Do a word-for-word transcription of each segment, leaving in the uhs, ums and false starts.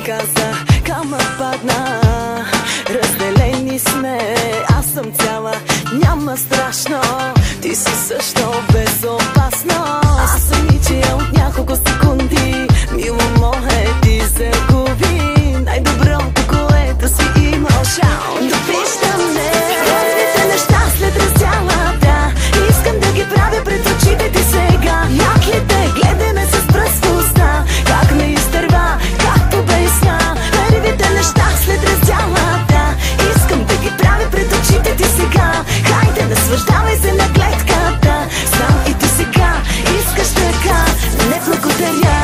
каза, камък падна. Разделени сме, аз съм цяла, няма страшно. Ти си също безопасно. Аз съм ничия от няколко секунди. Мило мое, ти загуби най-доброто, което си имал шанс. Довиждам ме, първите неща след раздялата. Искам да ги правя пред очите ти сега. Яклите, гледай ме с пръст в уста. Как ме изтърва, както бесна. Първите неща след раздялата. Искам да ги правя пред очите ти сега. Хайде, наслаждавай се на гледката. Знам и ти сега искаш така. Не благодаря.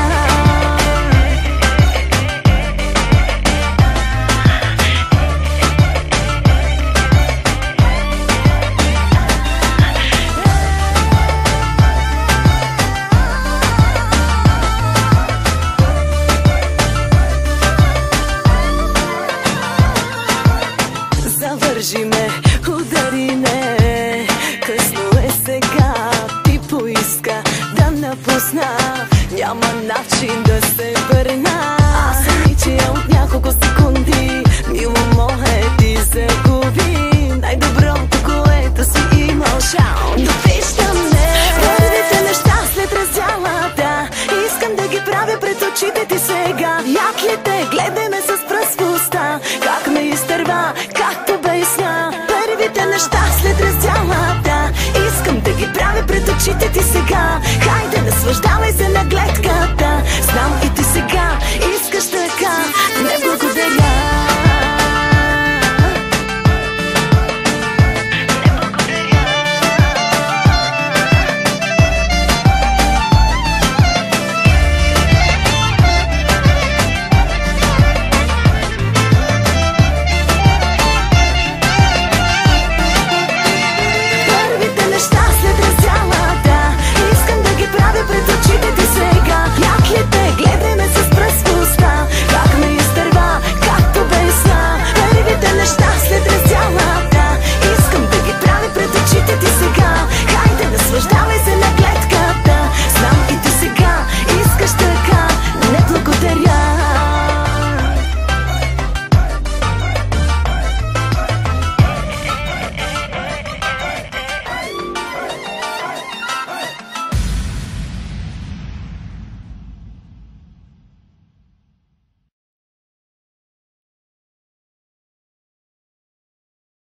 Завържи ме, удари ме. Късно е сега, ти поиска да напусна. Няма начин да се върна. Аз съм ничия от няколко секунди. Мило мое, ти загуби най-доброто, което си имал шанс. Довиждам ме, първите неща след раздялата. Искам да ги правя пред очите ти сега. Яклите, гледай ме с пръст в уста. Как ме изтърва, както бесна. Първите неща след раздялата. Искам да ги правя пред очите ти сега. Хайде, наслаждавай се на гледка.